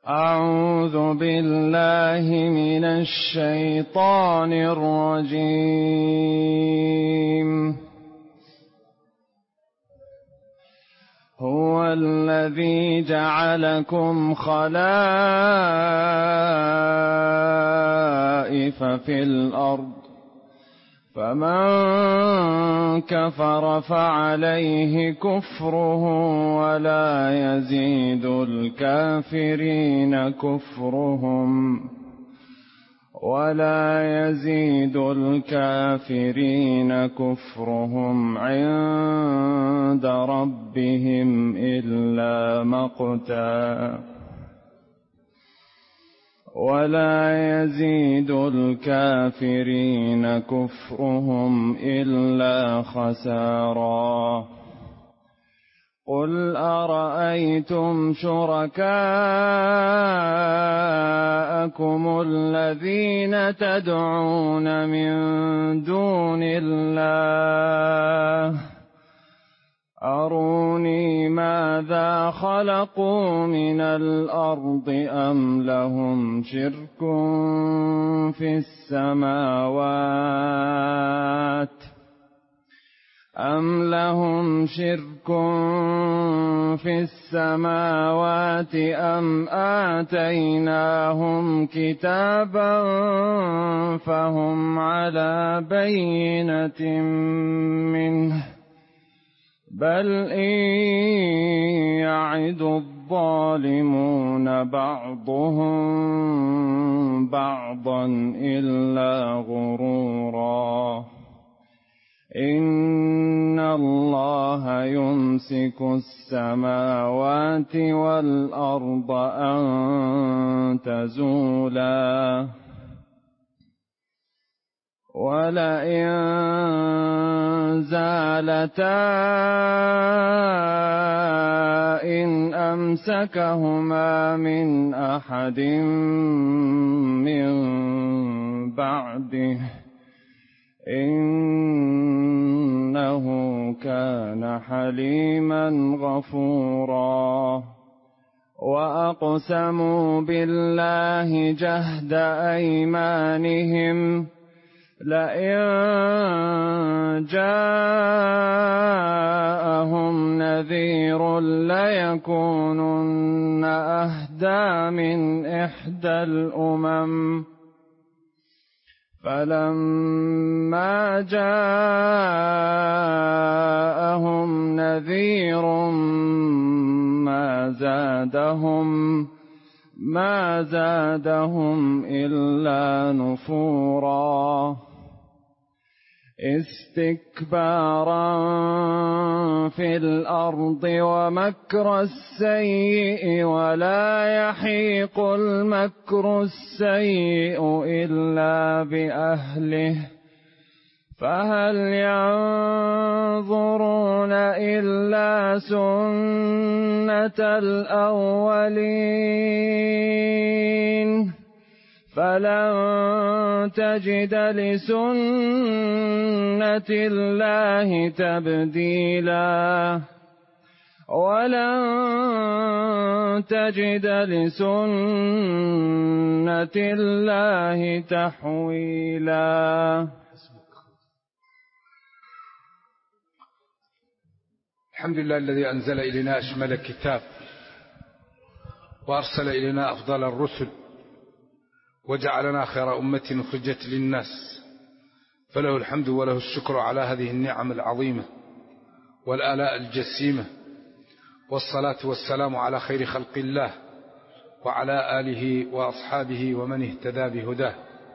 أعوذ بالله من الشيطان الرجيم. هو الذي جعلكم خلائف في الأرض، فمن كفر فعليه كفره ولا يزيد الكافرين كفرهم عند ربهم إلا مقتا، خسارا. قل أرأيتم شركاءكم الذين تدعون من دون الله أروني ماذا خلقوا من الأرض أم لهم شرك في السماوات أم آتيناهم كتابا فهم على بينة منه، بل إن يعد الظالمون بعضهم بعضا إلا غرورا. إن الله يمسك السماوات والأرض أن تزولا، ولئن زالتا إن أمسكهما من أحد من بعده إنه كان حليما غفورا. وأقسموا بالله جهد أيمانهم لئن جاءهم نذير ليكونن أهدى من إحدى الأمم، فلما جاءهم نذير ما زادهم إلا نفورا، استكبارا في الأرض ومكر السيء، ولا يحيق المكر السيء إلا بأهله، فهل ينظرون إلا سنة الأولين فلن تجد لسنة الله تبديلا، ولن تجد لسنة الله تحويلا. الحمد لله الذي أنزل إلينا أشمل الكتاب وأرسل إلينا أفضل الرسل وجعلنا خير أمة أخرجت للناس، فله الحمد وله الشكر على هذه النعم العظيمة والآلاء الجسيمة، والصلاة والسلام على خير خلق الله وعلى آله وأصحابه ومن اهتدى بهداه.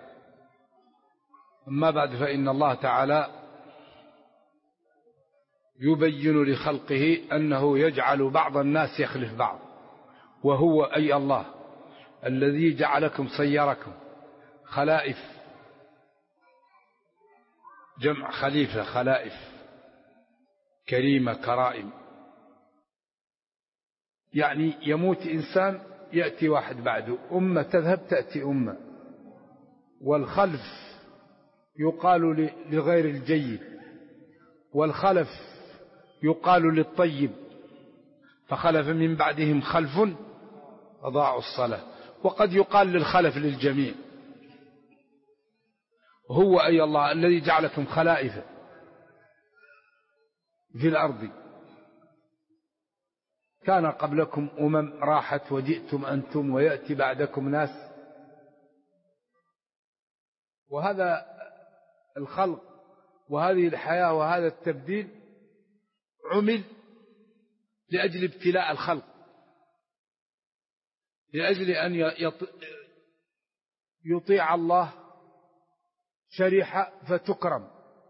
أما بعد، فإن الله تعالى يبين لخلقه أنه يجعل بعض الناس يخلف بعض، وهو أي الله الذي جعلكم صيركم خلائف، جمع خليفة، خلائف كريمة كرائم، يعني يموت إنسان يأتي واحد بعده، أمة تذهب تأتي أمة، والخلف يقال لغير الجيد، والخلف يقال للطيب، فخلف من بعدهم خلف أضاعوا الصلاة. وقد يقال للخلف للجميع، هو أي الله الذي جعلكم خلائف في الأرض، كان قبلكم راحت وجئتم أنتم ويأتي بعدكم ناس. وهذا الخلق وهذه الحياة وهذا التبديل عمل لأجل ابتلاء الخلق، لأجل أن يطيع الله شريحة فتكرم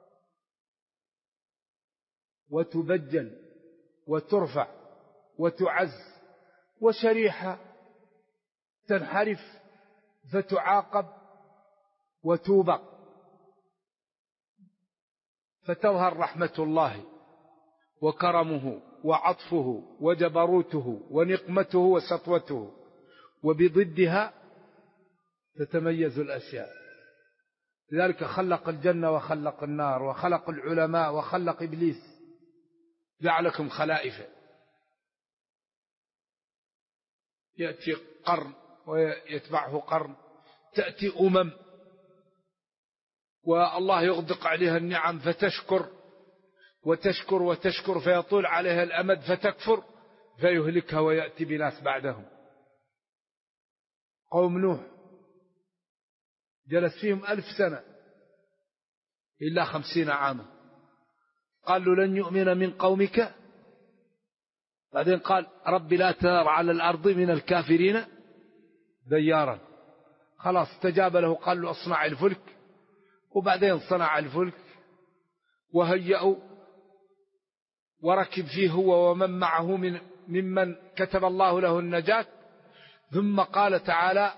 وتبجل وترفع وتعز، وشريحة تنحرف فتعاقب وتوبق، فتظهر رحمة الله وكرمه وعطفه وجبروته ونقمته وسطوته، وبضدها تتميز الأشياء. لذلك خلق الجنة وخلق النار وخلق العلماء وخلق إبليس، جعلكم خلائف. يأتي قرن ويتبعه قرن، تأتي والله يغدق عليها النعم فتشكر وتشكر وتشكر، فيطول عليها الأمد فتكفر فيهلكها ويأتي بناس بعدهم. قوم نوح جلس فيهم 1000 سنة إلا 50 عاما، قالوا لن يؤمن من قومك، بعدين قال رب لا تذر على الأرض من الكافرين ديارا. خلاص استجاب له، قال له اصنع الفلك، وبعدين صنع الفلك وهيأوا وركب فيه هو ومن معه ممن كتب الله له النجاة. ثم قال تعالى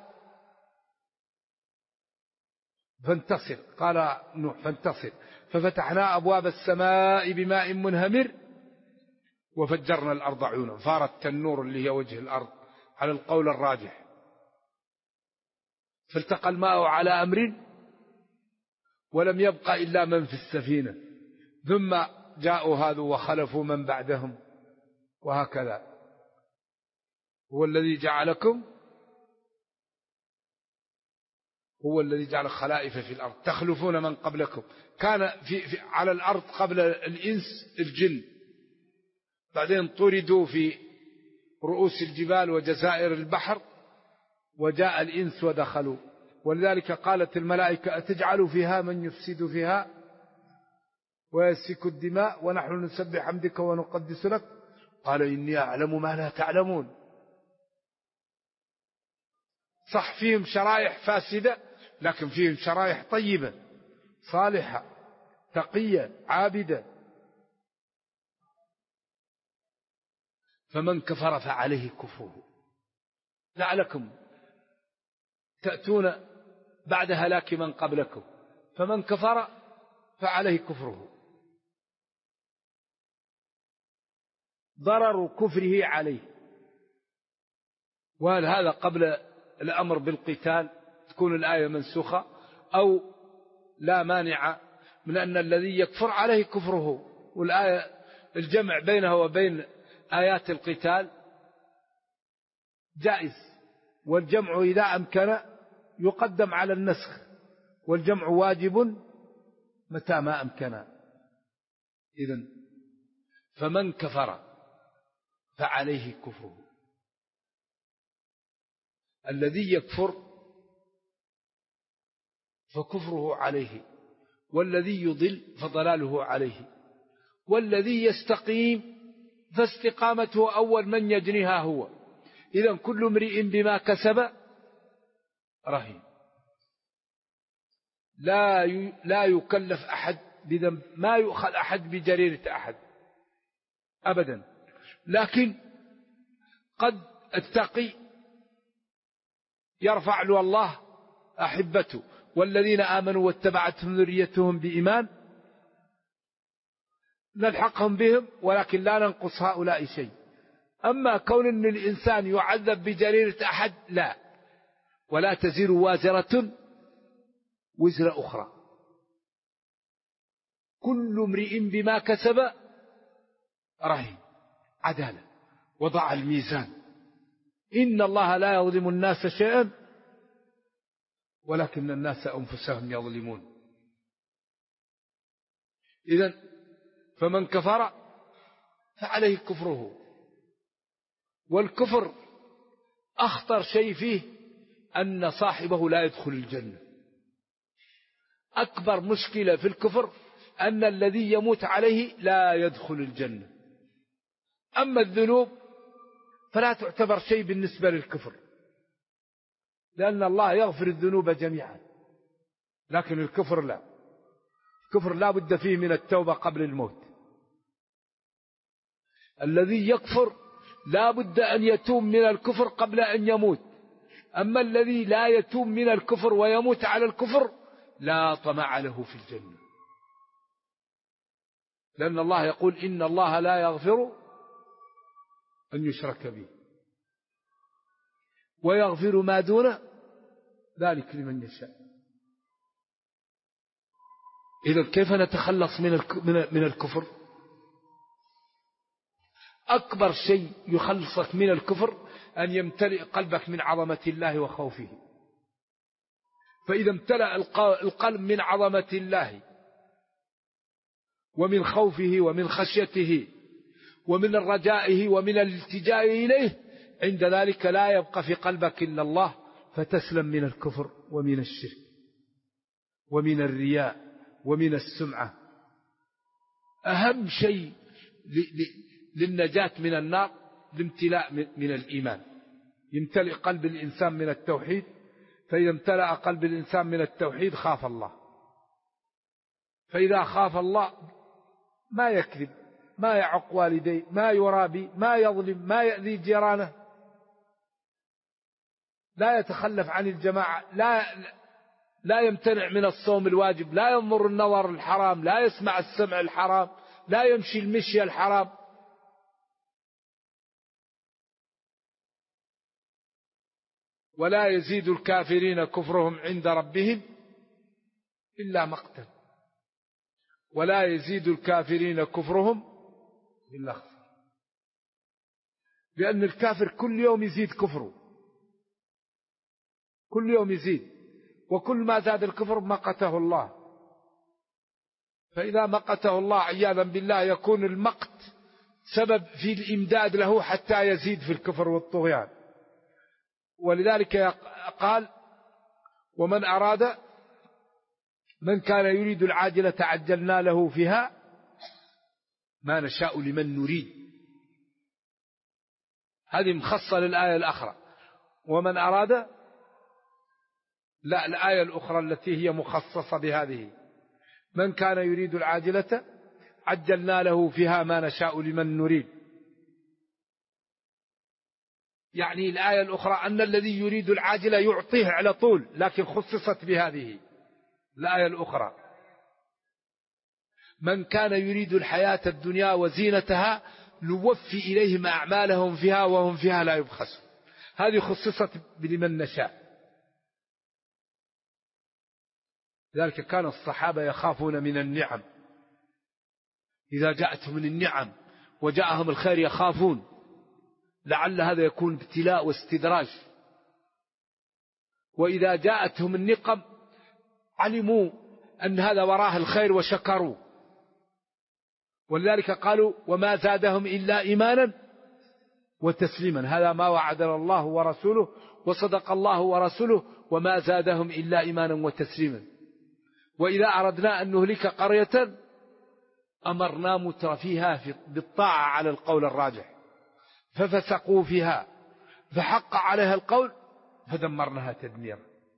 فانتصر، قال نوح فانتصر، ففتحنا أبواب السماء بماء منهمر وفجرنا الأرض عيونا، فارت تنور اللي هي وجه الأرض على القول الراجح، فالتقى الماء على أمر ولم يبقى إلا من في السفينة، ثم جاءوا هذا وخلفوا من بعدهم، وهكذا. هو الذي جعل خلائف في الأرض تخلفون من قبلكم. كان على الأرض قبل الإنس الجن، بعدين طردوا في رؤوس الجبال وجزائر البحر، وجاء الإنس ودخلوا. ولذلك قالت الملائكة أتجعل فيها من يفسد فيها ويسفك الدماء ونحن نسبح حمدك ونقدس لك، قال إني أعلم ما لا تعلمون. صح فيهم شرائح فاسدة، لكن فيهم شرائح طيبة صالحة تقية عابدة. فمن كفر فعليه كفره، لعلكم تأتون بعد هلاك من قبلكم، فمن كفر فعليه كفره، ضرر كفره عليه. وهل هذا قبل الأمر بالقتال تكون الآية منسوخة، أو لا مانع من أن الذي يكفر عليه كفره، والآية الجمع بينها وبين آيات القتال جائز، والجمع إذا أمكن يقدم على النسخ، والجمع واجب متى ما أمكن. إذن فمن كفر فعليه كفره، الذي يكفر فكفره عليه، والذي يضل فضلاله عليه، والذي يستقيم فاستقامته أول من يجنيها هو. إذن كل امرئ بما كسب رهين، لا يكلف أحد بذنب، ما يؤخذ أحد بجريرة أحد أبدا. لكن قد التقي يرفع له الله أحبته، والذين آمنوا واتبعتهم ذريتهم بإيمان نلحقهم بهم ولكن لا ننقص هؤلاء شيء. أما كون أن الإنسان يعذب بجريرة أحد لا، ولا تزر وازرة وزر أخرى، كل امرئ بما كسب رهين. عدالة، وضع الميزان إن الله لا يظلم الناس شيئا ولكن الناس أنفسهم يظلمون. إذن فمن كفر فعليه كفره. والكفر أخطر شيء فيه أن صاحبه لا يدخل الجنة. أكبر مشكلة في الكفر أن الذي يموت عليه لا يدخل الجنة. أما الذنوب فلا تعتبر شيء بالنسبة للكفر، لأن الله يغفر الذنوب جميعا، لكن الكفر لا. الكفر لا بد فيه من التوبة قبل الموت. الذي يكفر لا بد أن يتوب من الكفر قبل أن يموت. أما الذي لا يتوب من الكفر ويموت على الكفر لا طمع له في الجنة، لأن الله يقول إن الله لا يغفر أن يشرك به ويغفر ما دون ذلك لمن يشاء. إذا كيف نتخلص من الكفر؟ أكبر شيء يخلصك من الكفر أن يمتلئ قلبك من عظمة الله وخوفه. فإذا امتلأ القلب من عظمة الله ومن خوفه ومن خشيته ومن رجائه ومن الالتجاء إليه، عند ذلك لا يبقى في قلبك إلا الله، فتسلم من الكفر ومن الشرك ومن الرياء ومن السمعة. أهم شيء للنجاة من النار الامتلاء من الإيمان. يمتلئ قلب الإنسان من التوحيد، فإذا امتلأ قلب الإنسان من التوحيد خاف الله. فإذا خاف الله ما يكذب، ما يعق والديه، ما يرابي، ما يظلم، ما يأذي جيرانه، لا يتخلف عن الجماعة، لا يمتنع من الصوم الواجب، لا ينظر النظر الحرام، لا يسمع السمع الحرام، لا يمشي المشي الحرام. ولا يزيد الكافرين كفرهم عند ربهم إلا مقتا. ولا يزيد الكافرين كفرهم إلا خسارة. لأن الكافر كل يوم يزيد كفره، كل يوم يزيد، وكل ما زاد الكفر مقته الله. فإذا مقته الله عياذا بالله يكون المقت سبب في الإمداد له حتى يزيد في الكفر والطغيان. ولذلك قال: ومن أراد من كان يريد العاجلة عجلنا له فيها ما نشاء لمن نريد. هذه مخصة للآية الأخرى. ومن أراد، لا، الآية الأخرى التي هي مخصصة بهذه: من كان يريد العاجلة عجلنا له فيها ما نشاء لمن نريد. يعني الآية الأخرى أن الذي يريد العاجلة يعطيه على طول، لكن خصصت بهذه الآية الأخرى: من كان يريد الحياة الدنيا وزينتها نوفي إليهم أعمالهم فيها وهم فيها لا يبخسون. هذه خصصت بلمن نشاء. لذلك كان الصحابة يخافون من النعم، إذا جاءتهم النعم وجاءهم الخير يخافون، لعل هذا يكون ابتلاء واستدراج. وإذا جاءتهم النقم علموا أن هذا وراه الخير وشكروا. ولذلك قالوا: وما زادهم إلا إيمانا وتسليما. هذا ما وعدنا الله ورسوله وصدق الله ورسوله، وما زادهم إلا إيمانا وتسليما. وإذا أردنا أن نهلك قرية أمرنا مترفيها بالطاعة على القول الراجح، ففسقوا فيها فحق عليها القول فدمرناها تدميرا.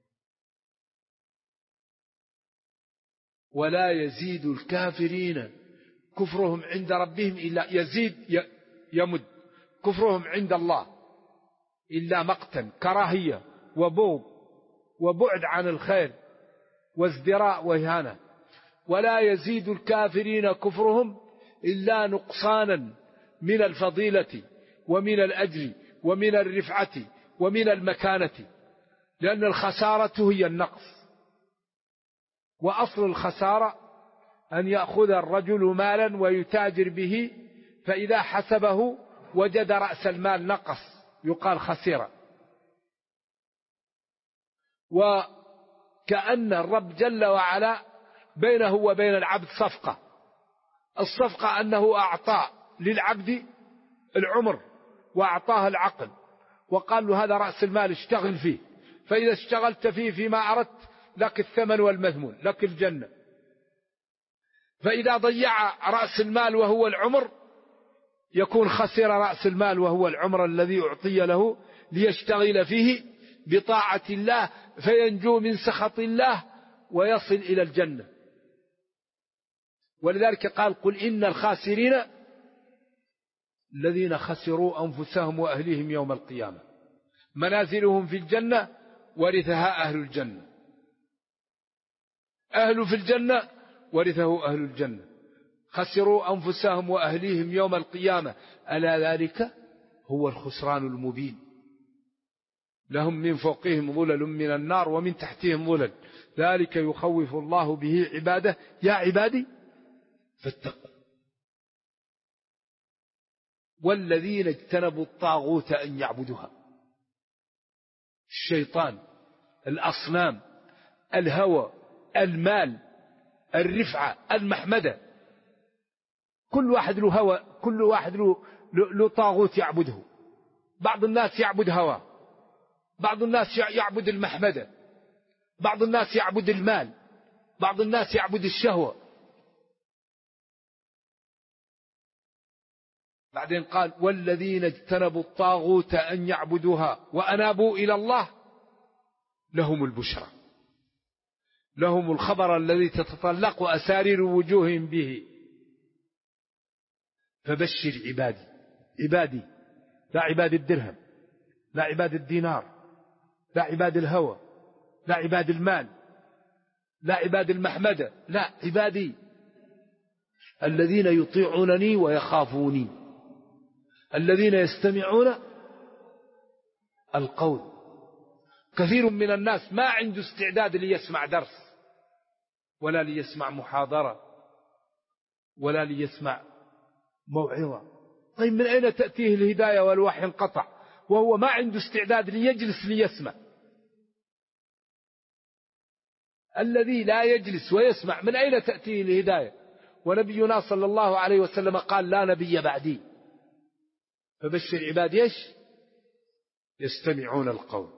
ولا يزيد الكافرين كفرهم عند ربهم إلا يزيد، يمد كفرهم عند الله إلا مقتا، كراهية وبغض وبعد عن الخير وازدراء وإهانة. ولا يزيد الكافرين كفرهم إلا نقصانا من الفضيلة ومن الأجر ومن الرفعة ومن المكانة، لأن الخسارة هي النقص. وأصل الخسارة أن يأخذ الرجل مالا ويتاجر به، فإذا حسبه وجد رأس المال نقص يقال خسر. وكأن الرب جل وعلا بينه وبين العبد صفقة. الصفقة أنه أعطى للعبد العمر وأعطاه العقل وقال له هذا رأس المال اشتغل فيه، فإذا اشتغلت فيه فيما أردت لك الثمن والمذمون، لك الجنة. فإذا ضيع رأس المال وهو العمر يكون خسر رأس المال وهو العمر الذي أعطي له ليشتغل فيه بطاعة الله فينجو من سخط الله ويصل إلى الجنة. ولذلك قال قل إن الخاسرين الذين خسروا أنفسهم وأهليهم يوم القيامة منازلهم في الجنة ورثها أهل الجنة. أهل في الجنة ورثه أهل الجنة. خسروا أنفسهم وأهليهم يوم القيامة ألا ذلك هو الخسران المبين. لهم من فوقهم ظلل من النار ومن تحتهم ظلل ذلك يخوف الله به عباده يا عبادي فاتقوا. والذين اجتنبوا الطاغوت أن يعبدوها، الشيطان، الأصنام، الهوى، المال، الرفعة، المحمدة، كل واحد له هوى، كل واحد له طاغوت يعبده. بعض الناس يعبد هوى، بعض الناس يعبد المحمدة، بعض الناس يعبد المال، بعض الناس يعبد الشهوة. بعدين قال والذين اجتنبوا الطاغوت أن يعبدوها وأنابوا إلى الله لهم البشرى، لهم الخبر الذي تتطلق أسارير وجوههم به. فبشر عبادي، عبادي لا عباد الدرهم، لا عباد الدينار، لا عباد الهوى، لا عباد المال، لا عباد المحمدة، لا عبادي الذين يطيعونني ويخافوني، الذين يستمعون القول. كثير من الناس ما عنده استعداد ليسمع درس ولا ليسمع محاضرة ولا ليسمع موعظة. طيب من أين تأتيه الهداية والوحي انقطع وهو ما عنده استعداد ليجلس ليسمع؟ الذي لا يجلس ويسمع من أين تأتيه الهداية؟ ونبينا صلى الله عليه وسلم قال لا نبي بعدي. فبشر عبادي ايش؟ يستمعون القول،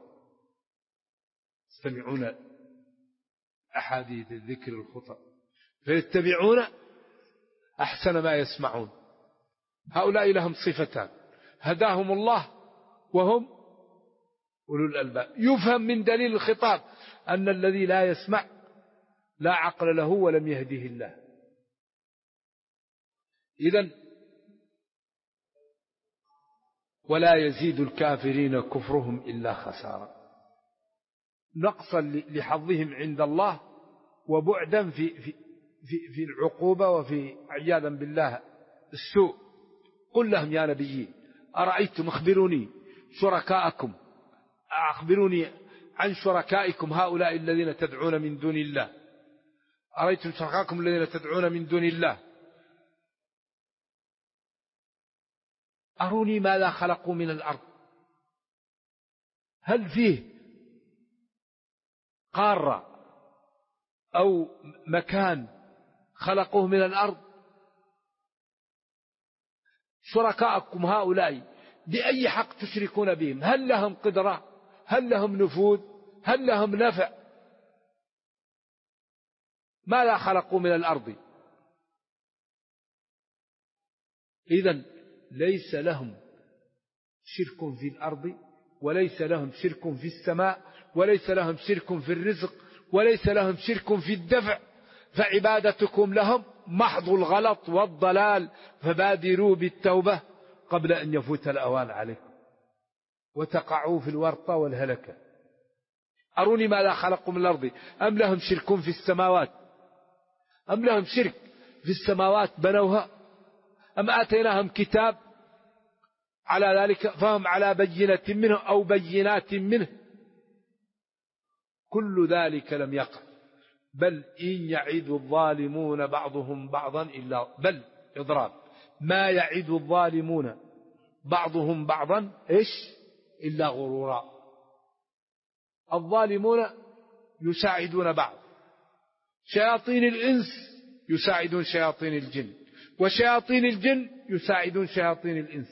يستمعون أحاديث الذكر الخطب فيتبعون أحسن ما يسمعون. هؤلاء لهم صفتان هداهم الله وهم أولو الألباب. يفهم من دليل الخطاب أن الذي لا يسمع لا عقل له ولم يهده الله. إذن ولا يزيد الكافرين كفرهم إلا خسارة، نقصا لحظهم عند الله وبعدا في العقوبة وفي عياذا بالله السوء. قل لهم يا نبيين أرأيتم أخبروني شركاءكم، أخبروني عن شركائكم هؤلاء الذين تدعون من دون الله. أرأيتم شركاءكم الذين تدعون من دون الله أروني ماذا خلقوا من الأرض. هل فيه قارة أو مكان خلقوه من الأرض؟ شركاءكم هؤلاء بأي حق تشركون بهم؟ هل لهم قدرة؟ هل لهم نفوذ؟ هل لهم نفع؟ ماذا خلقوا من الأرض؟ إذن ليس لهم شرك في الأرض وليس لهم شرك في السماء وليس لهم شرك في الرزق وليس لهم شرك في الدفع، فعبادتكم لهم محض الغلط والضلال. فبادروا بالتوبة قبل أن يفوت الأوان عليكم وتقعوا في الورطة والهلكة. أروني ماذا خلقوا من الأرض أم لهم شرك في السماوات، أم لهم شرك في السماوات بنوها، أم آتيناهم كتاب على ذلك فهم على بينة منه أو بينات منه. كل ذلك لم يقع. بل إن يعد الظالمون بعضهم بعضا إلا بل إضراب ما يعد الظالمون بعضهم بعضا إيش إلا غرورا. الظالمون يساعدون بعض، شياطين الإنس يساعدون شياطين الجن، وشياطين الجن يساعدون شياطين الإنس.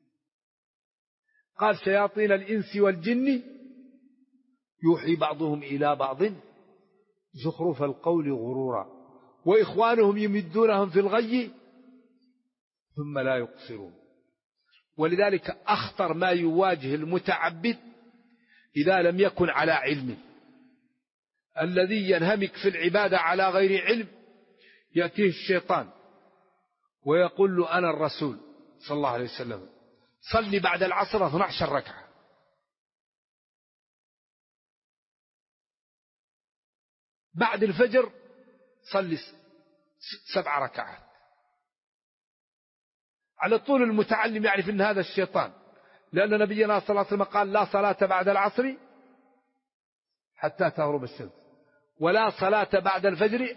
قال شياطين الإنس والجن يوحي بعضهم إلى بعض زخرف القول غرورا وإخوانهم يمدونهم في الغي ثم لا يقصرون. ولذلك أخطر ما يواجه المتعبد إذا لم يكن على علم. الذي ينهمك في العبادة على غير علم يأتيه الشيطان ويقول له أنا الرسول صلى الله عليه وسلم صلي بعد العصر 12 ركعة، بعد الفجر صلي 7 ركعات. على طول المتعلم يعرف أن هذا الشيطان، لأن نبينا صلى الله عليه وسلم قال لا صلاة بعد العصر حتى تغرب الشمس، ولا صلاة بعد الفجر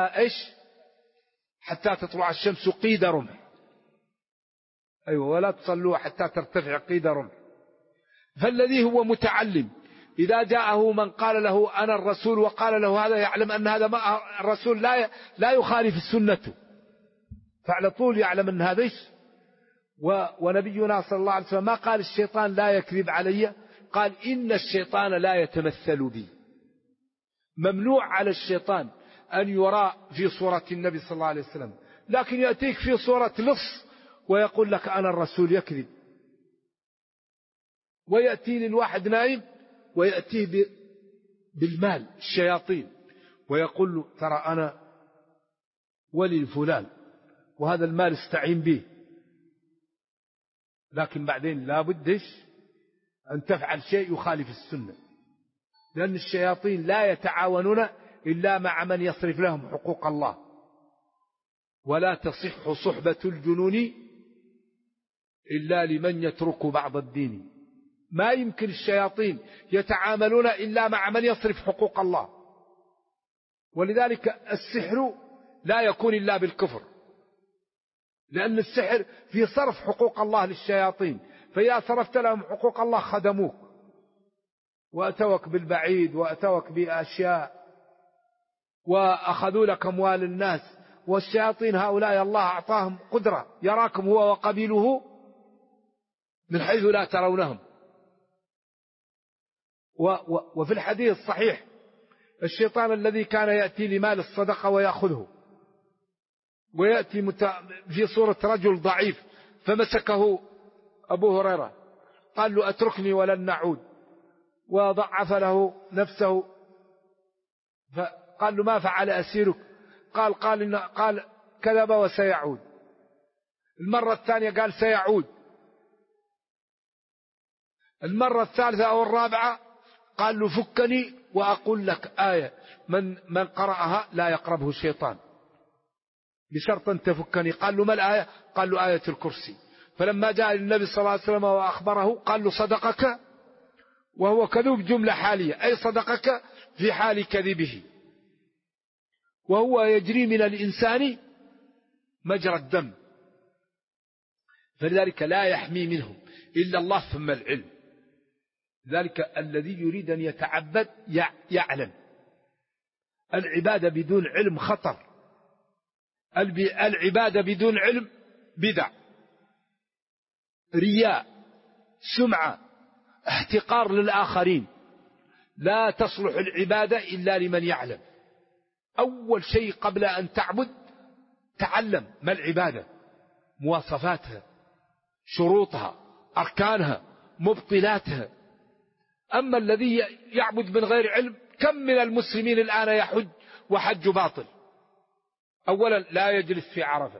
حتى تطلع الشمس قيد رمح. أيوة، ولا تصلوا حتى ترتفع قيد رمح. فالذي هو متعلم إذا جاءه من قال له أنا الرسول وقال له هذا، يعلم أن هذا الرسول لا يخالف السنة، فعلى طول يعلم أن هذا ونبينا صلى الله عليه وسلم ما قال الشيطان لا يكذب علي، قال إن الشيطان لا يتمثل بي. ممنوع على الشيطان أن يرى في صورة النبي صلى الله عليه وسلم، لكن يأتيك في صورة لص ويقول لك أنا الرسول، يكذب. ويأتي للواحد نائم ويأتيه بالمال الشياطين ويقول له ترى أنا ولي فلان وهذا المال استعين به، لكن بعدين لا بدش أن تفعل شيء يخالف السنة، لأن الشياطين لا يتعاونون إلا مع من يصرف لهم حقوق الله. ولا تصح صحبة الجنون إلا لمن يترك بعض الدين. ما يمكن الشياطين يتعاملون إلا مع من يصرف حقوق الله. ولذلك السحر لا يكون إلا بالكفر، لأن السحر في صرف حقوق الله للشياطين، فإذا صرفت لهم حقوق الله خدموك وأتوك بالبعيد وأتوك بأشياء وأخذوا لك أموال الناس. والشياطين هؤلاء الله أعطاهم قدرة، يراكم هو وقبيله من حيث لا ترونهم. وفي الحديث الصحيح الشيطان الذي كان يأتي لمال الصدقة ويأخذه، ويأتي في صورة رجل ضعيف فمسكه أبو هريرة قال له أتركني ولن نعود، وضعف له نفسه، فقال له ما فعل أسيرك؟ قال كذب وسيعود. المرة الثانية قال سيعود. المرة الثالثة أو الرابعة قال له فكني وأقول لك آية من قرأها لا يقربه الشيطان، بشرط أن تفكني. قال له ما الآية؟ قال له آية الكرسي. فلما جاء النبي صلى الله عليه وسلم وأخبره قال له صدقك وهو كذوب، جملة حالية، أي صدقك في حال كذبه، وهو يجري من الإنسان مجرى الدم، فلذلك لا يحمي منهم إلا الله ثم العلم. ذلك الذي يريد أن يتعبد يعلم. العبادة بدون علم خطر، العبادة بدون علم بدع، رياء، سمعة، احتقار للآخرين. لا تصلح العبادة إلا لمن يعلم. أول شيء قبل أن تعبد تعلم ما العبادة، مواصفاتها، شروطها، أركانها، مبطلاتها. أما الذي يعبد من غير علم، كم من المسلمين الآن يحج وحج باطل. أولا لا يجلس في عرفة،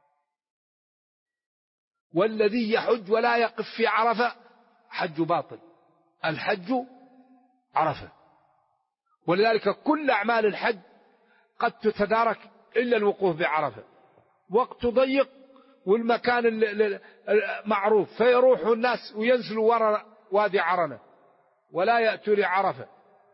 والذي يحج ولا يقف في عرفة حج باطل. الحج عرفة. ولذلك كل أعمال الحج قد تتدارك إلا الوقوف بعرفة، وقت ضيق والمكان معروف، فيروح الناس وينزلوا وراء وادي عرنة ولا يأتوا لعرفة.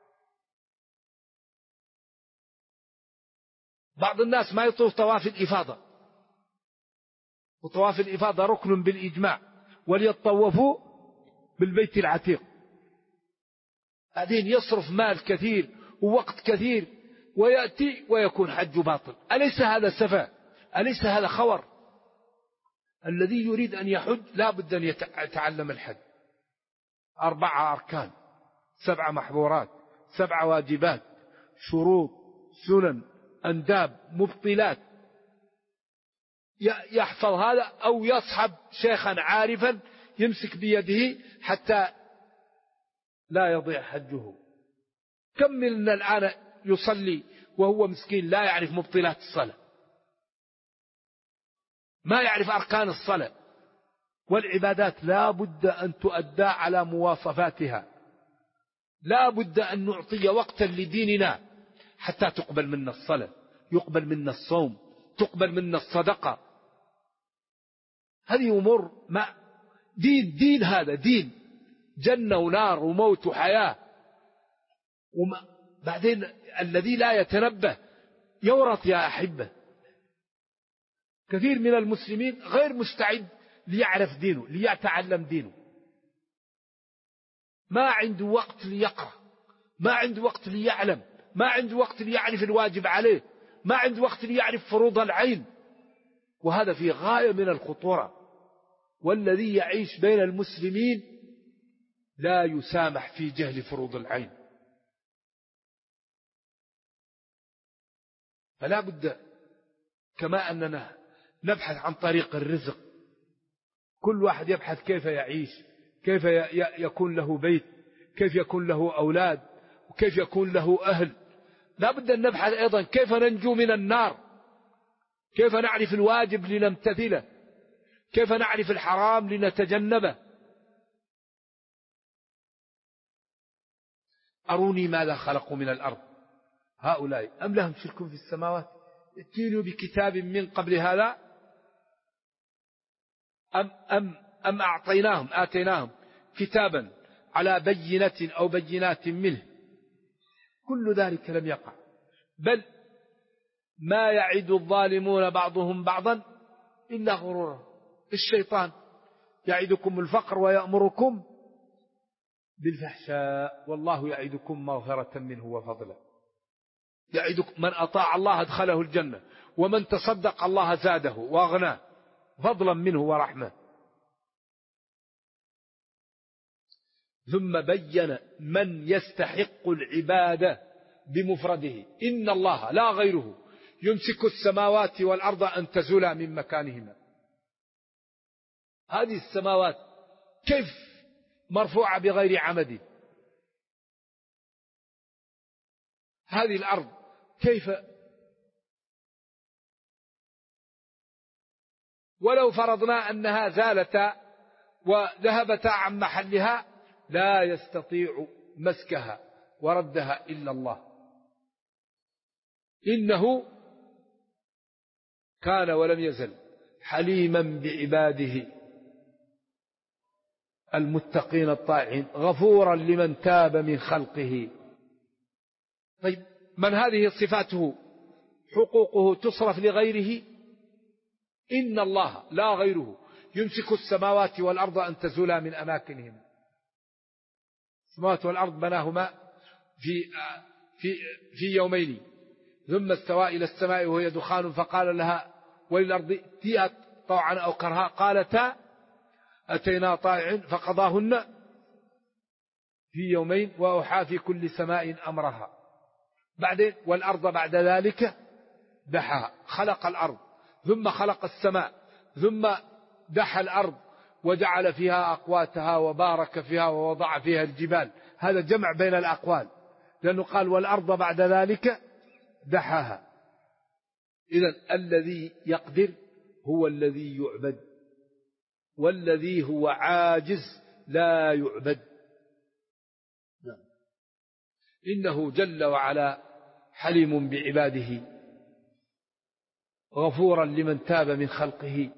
بعض الناس ما يطوف طواف الإفاضة، وطواف الإفاضة ركن بالإجماع، وليطوفوا بالبيت العتيق، بعدين يصرف مال كثير ووقت كثير ويأتي ويكون حج باطل. أليس هذا سفه؟ أليس هذا خور؟ الذي يريد أن يحج لا بد أن يتعلم الحج. 4 أركان، 7 محظورات، 7 واجبات، شروط، سنن، أنداب، مبطلات، يحفظ هذا أو يصحب شيخا عارفا يمسك بيده حتى لا يضيع حجه. كم منا الآن يصلي وهو مسكين لا يعرف مبطلات الصلاة، ما يعرف أركان الصلاة. والعبادات لا بد أن تؤدى على مواصفاتها، لا بد أن نعطي وقتا لديننا حتى تقبل منا الصلاة، يقبل منا الصوم، تقبل منا الصدقة. هذه أمور ما دين هذا دين جنة ونار وموت وحياة. بعدين الذي لا يتنبه يورط يا أحبة. كثير من المسلمين غير مستعد ليعرف دينه، ليتعلم دينه، ما عنده وقت ليقرأ، ما عنده وقت ليعلم، ما عنده وقت ليعرف الواجب عليه، ما عنده وقت ليعرف فروض العين. وهذا في غاية من الخطورة. والذي يعيش بين المسلمين لا يسامح في جهل فروض العين. فلا بد كما أننا نبحث عن طريق الرزق، كل واحد يبحث كيف يعيش، كيف يكون له بيت، كيف يكون له أولاد، وكيف يكون له أهل. لا بد أن نبحث أيضا كيف ننجو من النار، كيف نعرف الواجب لنمتثله، كيف نعرف الحرام لنتجنبه. أروني ماذا خلقوا من الأرض هؤلاء أم لهم شرك في السماوات ائتوني بكتاب من قبل هذا أم آتيناهم كتابا على بينة أو بينات منه. كل ذلك لم يقع، بل ما يعد الظالمون بعضهم بعضا إلا غرورا. الشيطان يعدكم الفقر ويأمركم بالفحشاء والله يعدكم مغفرة منه وفضلا. يعدكم من أطاع الله أدخله الجنة ومن تصدق الله زاده وأغناه فضلا منه ورحمة. ثم بين من يستحق العبادة بمفرده. إن الله لا غيره يمسك السماوات والأرض أن تزولا من مكانهما. هذه السماوات كيف مرفوعة بغير عمد؟ هذه الأرض كيف ولو فرضنا أنها زالتا وذهبتا عن محلها لا يستطيع مسكها وردها إلا الله. إنه كان ولم يزل حليما بعباده المتقين الطائعين غفورا لمن تاب من خلقه. طيب من هذه صفاته حقوقه تصرف لغيره؟ إن الله لا غيره يمسك السماوات والأرض أن تزولا من أماكنهما. السماوات والأرض بناهما في يومين ثم استوى إلى السماء وهي دخان فقال لها وللأرض ائتيا طوعا أو كرها قالتا أتينا طائعين فقضاهن في يومين وأوحى في كل سماء أمرها. بعدين والأرض بعد ذلك دحاها. خلق الأرض ثم خلق السماء ثم دحى الأرض وجعل فيها أقواتها وبارك فيها ووضع فيها الجبال. هذا جمع بين الأقوال لأنه قال والأرض بعد ذلك دحاها. إذن الذي يقدر هو الذي يعبد والذي هو عاجز لا يعبد. إنه جل وعلا حليم بعباده غفورا لمن تاب من خلقه.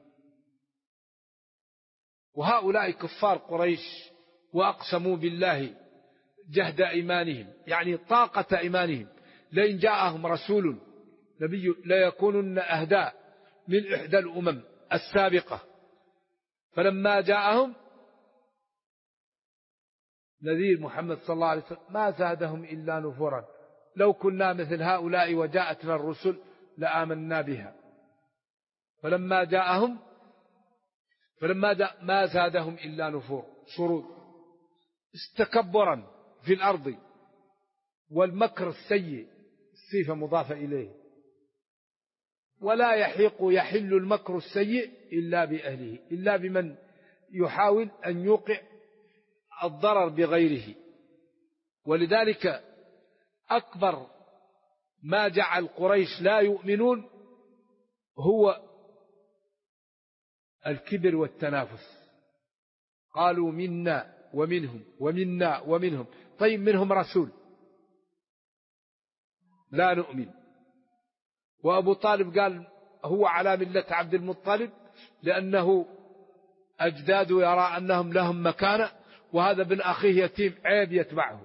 وهؤلاء كفار قريش وأقسموا بالله جهد إيمانهم يعني طاقة إيمانهم لئن جاءهم رسول نبي ليكونن أهدى من إحدى الأمم السابقة. فلما جاءهم نذير محمد صلى الله عليه وسلم ما زادهم إلا نفورا، لو كنا مثل هؤلاء وجاءتنا الرسل لآمنا بها. فلما جاء ما زادهم إلا نفور، شرود، استكبرا في الأرض، والمكر السيء، الصفة مضافة إليه، ولا يحل المكر السيء إلا بأهله، إلا بمن يحاول أن يوقع الضرر بغيره. ولذلك أكبر ما جعل قريش لا يؤمنون هو الكبر والتنافس. قالوا منا ومنهم ومنا ومنهم، طيب منهم رسول لا نؤمن. وأبو طالب قال هو على ملة عبد المطلب لأنه أجداده يرى أنهم لهم مكانة، وهذا ابن أخيه يتيم عيب يتبعه.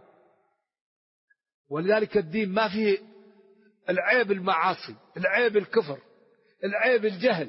ولذلك الدين ما فيه العيب المعاصي، العيب الكفر، العيب الجهل.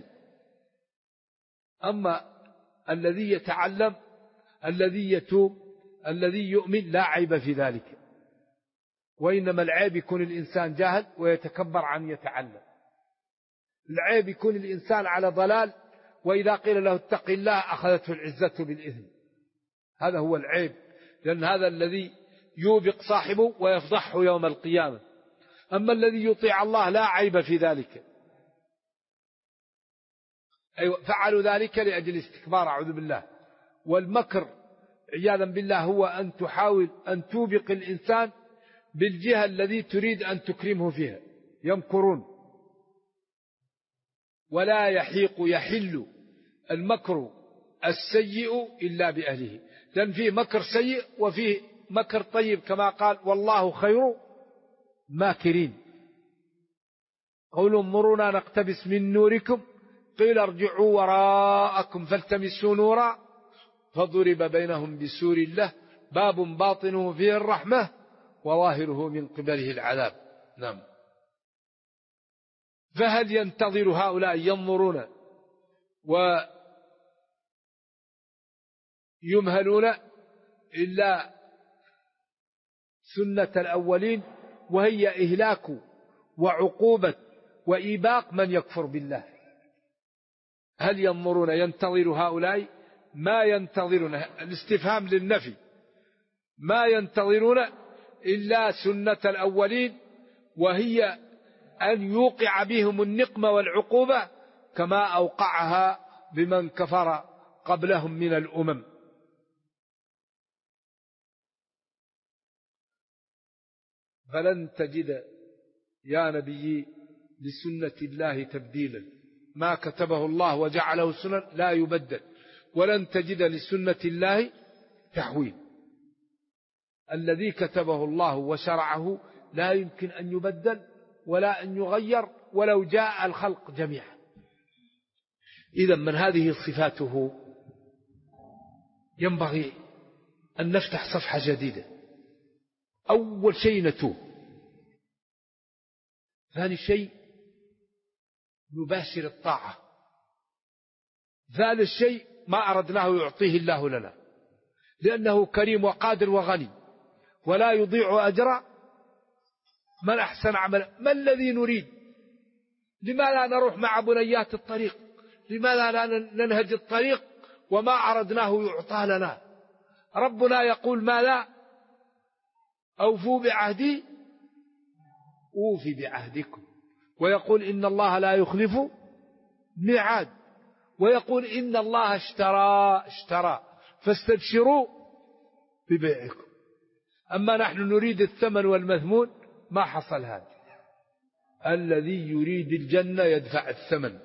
أما الذي يتعلم، الذي يتوب، الذي يؤمن، لا عيب في ذلك. وإنما العيب يكون الإنسان جاهل ويتكبر عن يتعلم. العيب يكون الإنسان على ضلال، وإذا قيل له اتق الله أخذته العزة بالإثم. هذا هو العيب، لأن هذا الذي يوبق صاحبه ويفضحه يوم القيامة. أما الذي يطيع الله لا عيب في ذلك. أيوة، فعلوا ذلك لأجل استكبار، أعوذ بالله. والمكر عياذا بالله هو أن تحاول أن توبق الإنسان بالجهة الذي تريد أن تكرمه فيها. يمكرون. ولا يحل المكر السيء إلا بأهله، لأن فيه مكر سيء وفيه مكر طيب، كما قال والله خير ماكرين. قولوا مرونا نقتبس من نوركم قيل ارجعوا وراءكم فالتمسوا نورا فضرب بينهم بسور له باب باطنه فيه الرحمة وظاهره من قبله العذاب. نعم. فهل ينتظر هؤلاء ينظرون ويمهلون إلا سنة الأولين، وهي إهلاك وعقوبة وإيباق من يكفر بالله. هل ينظرون، ينتظر هؤلاء ما ينتظرون، الاستفهام للنفي، ما ينتظرون إلا سنة الأولين، وهي أن يوقع بهم النقمة والعقوبة كما أوقعها بمن كفر قبلهم من الأمم. فلن تجد يا نبي لسنة الله تبديلا، ما كتبه الله وجعله سنن لا يبدل، ولن تجد لسنة الله تحويل. الذي كتبه الله وشرعه لا يمكن أن يبدل ولا أن يغير ولو جاء الخلق جميعا. إذا من هذه صفاته ينبغي أن نفتح صفحة جديدة. أول شيء نتوب، ثاني شيء نباشر الطاعة، ثالث شيء ما أردناه يعطيه الله لنا، لأنه كريم وقادر وغني ولا يضيع أجر من أحسن عملا. ما الذي نريد؟ لما لا نروح مع بنيات الطريق؟ لما لا ننهج الطريق وما أردناه يعطى لنا؟ ربنا يقول ما لا أوفوا بعهدي أوفي بعهدكم، ويقول إن الله لا يخلف ميعاد، ويقول إن الله اشترى فاستبشروا ببيعكم. أما نحن نريد الثمن والمثمون، ما حصل هذا. الذي يريد الجنة يدفع الثمن.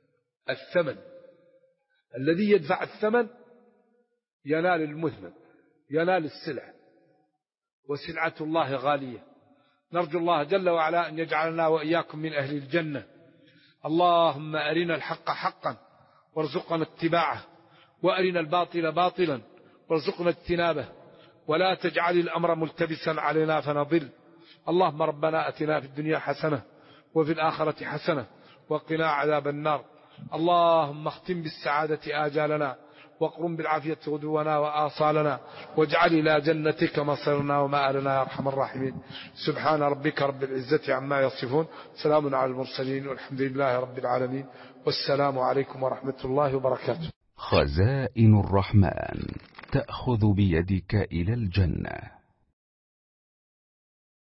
الذي يدفع الثمن ينال المثمن، ينال السلع، وسلعة الله غالية. نرجو الله جل وعلا أن يجعلنا وإياكم من أهل الجنة. اللهم أرنا الحق حقا وارزقنا اتباعه، وأرنا الباطل باطلا وارزقنا اجتنابه، ولا تجعل الأمر ملتبسا علينا فنضل. اللهم ربنا أتنا في الدنيا حسنة وفي الآخرة حسنة وقنا عذاب النار. اللهم اختم بالسعادة آجالنا واقرم بالعافية غدونا وآصالنا، واجعل إلى جنتك مصيرنا ومآلنا يا أرحم الراحمين. سبحان ربك رب العزة عما يصفون، سلام على المرسلين، والحمد لله رب العالمين، والسلام عليكم ورحمة الله وبركاته. خزائن الرحمن تأخذ بيدك إلى الجنة.